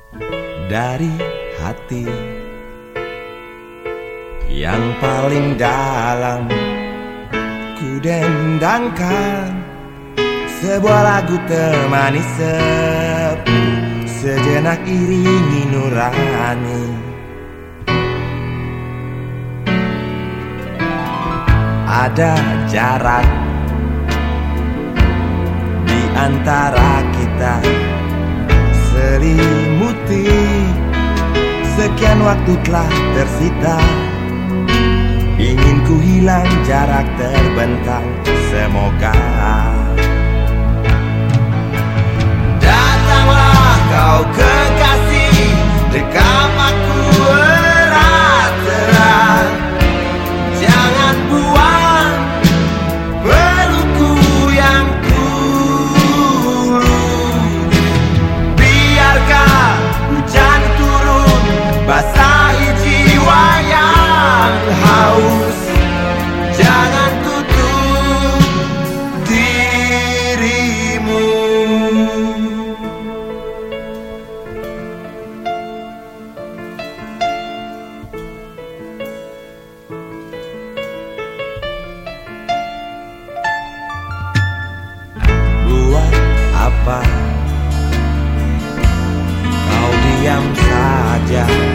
dari hati yang paling dalam. Ku dendangkan sebuah lagu temani sepi, sejenak iringi nurani. Ada jarak di antara kita, selimuti sekian waktu telah tersita. Ingin ku hilang jarak terbentang, semoga datanglah kau kekasih, dekam aku erat-erat. Jangan buang pelukku yang tulus, biarkan hujan turun basahi jiwa yang haus. Jangan tutup dirimu. Buat apa kau diam saja?